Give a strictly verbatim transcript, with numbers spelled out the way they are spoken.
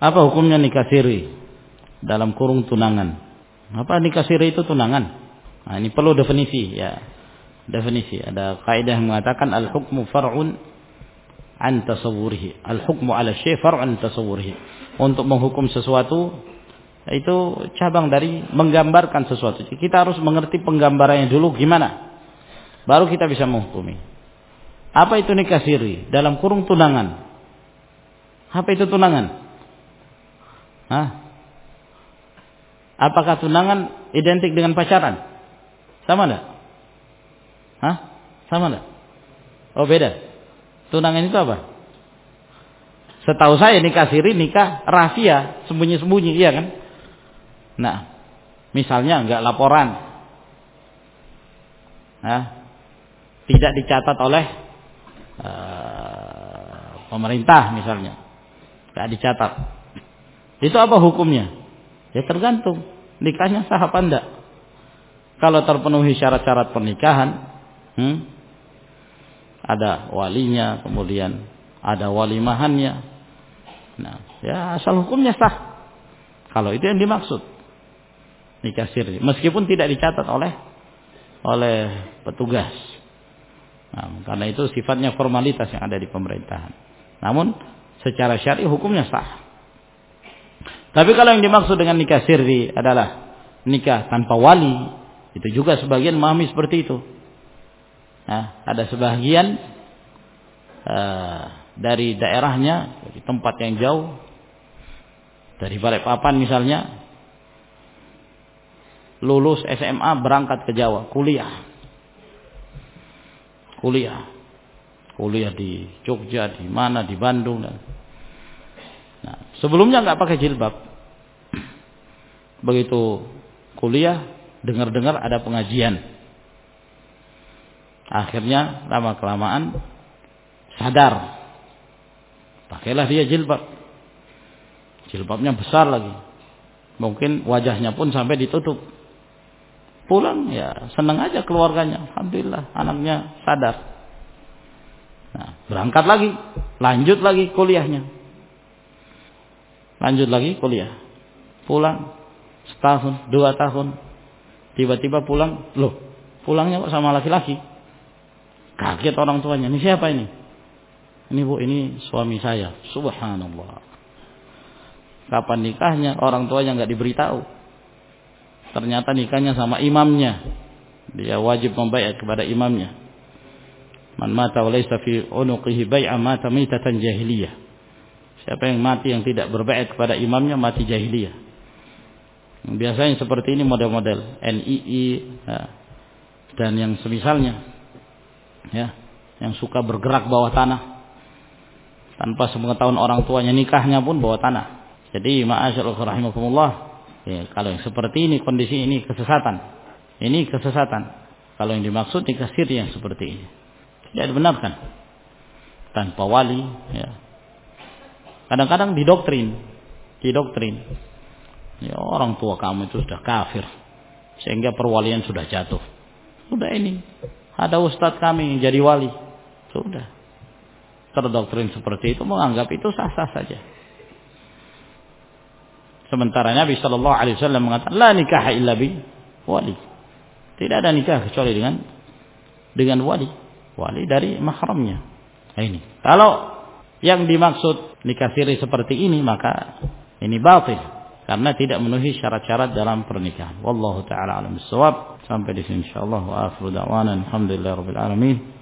Apa hukumnya nikah siri dalam kurung tunangan? Apa nikah siri itu tunangan? Nah, ini perlu definisi ya. Definisi. Ada kaidah yang mengatakan al-hukmu far'un an tasawwurihi. Al-hukmu 'ala syai' far'un an tasawwurihi. Untuk menghukum sesuatu itu cabang dari menggambarkan sesuatu. Kita harus mengerti penggambarannya dulu gimana. Baru kita bisa menghukumi. Apa itu nikah siri dalam kurung tunangan? Apa itu tunangan? Hah? Apakah tunangan identik dengan pacaran? Sama enggak? Hah? Sama enggak? Oh beda. Tunangan itu apa? Setahu saya nikah siri nikah rahasia, sembunyi-sembunyi, iya kan? Nah, misalnya enggak laporan. Nah, tidak dicatat oleh uh, pemerintah misalnya. Enggak dicatat. Itu apa hukumnya? Ya tergantung nikahnya sah apa enggak. Kalau terpenuhi syarat-syarat pernikahan, hmm, ada walinya, kemudian ada walimahannya. Nah, ya asal hukumnya sah. Kalau itu yang dimaksud nikah siri, meskipun tidak dicatat oleh oleh petugas. Nah, karena itu sifatnya formalitas yang ada di pemerintahan. Namun secara syar'i hukumnya sah. Tapi kalau yang dimaksud dengan nikah sirri adalah nikah tanpa wali, itu juga sebagian memahami seperti itu. Nah, ada sebagian uh, dari daerahnya, dari tempat yang jauh, dari Balikpapan misalnya, lulus S M A berangkat ke Jawa, kuliah, kuliah, kuliah di Jogja, di mana, di Bandung. Nah, sebelumnya nggak pakai jilbab. Begitu kuliah, dengar-dengar ada pengajian. Akhirnya lama kelamaan sadar, pakailah dia jilbab. Jilbabnya besar lagi, mungkin wajahnya pun sampai ditutup. Pulang ya senang aja keluarganya, alhamdulillah anaknya sadar. Nah, berangkat lagi, lanjut lagi kuliahnya. Lanjut lagi kuliah. Pulang setahun, dua tahun. Tiba-tiba pulang, loh, pulangnya kok sama laki-laki. Kaget orang tuanya. Ini siapa ini? Ini Bu, ini suami saya. Subhanallah. Kapan nikahnya? Orang tuanya enggak diberitahu. Ternyata nikahnya sama imamnya. Dia wajib membaiat kepada imamnya. Man mata wa laysa fi unuqihi bai'a mata mitatan jahiliyah. Siapa yang mati yang tidak berbaiat kepada imamnya mati jahiliyah. Biasanya seperti ini model-model N I I ya, dan yang semisalnya, ya, yang suka bergerak bawah tanah tanpa sepengetahuan orang tuanya, nikahnya pun bawah tanah. Jadi ma'asyarul rahimakumullah, ya, kalau yang seperti ini kondisi ini kesesatan, ini kesesatan. Kalau yang dimaksud nikah siri yang seperti ini tidak dibenarkan tanpa wali, ya. Kadang-kadang didoktrin, didoktrin. Ya, orang tua kamu itu sudah kafir, sehingga perwalian sudah jatuh. Sudah ini, ada ustadz kami yang jadi wali. Sudah. Terdoktrin seperti itu, menganggap itu sah-sah saja. Sementara Nabi Shallallahu Alaihi Wasallam mengatakan, la nikah illa bi wali. Tidak ada nikah kecuali dengan dengan wali, wali dari mahramnya. Nah, ini. Kalau yang dimaksud nikah siri seperti ini, maka ini batil karena tidak memenuhi syarat-syarat dalam pernikahan. Wallahu taala alam bissawab. Sampai di sini insyaallah wa akhiru da'wana alhamdulillahirabbil alamin.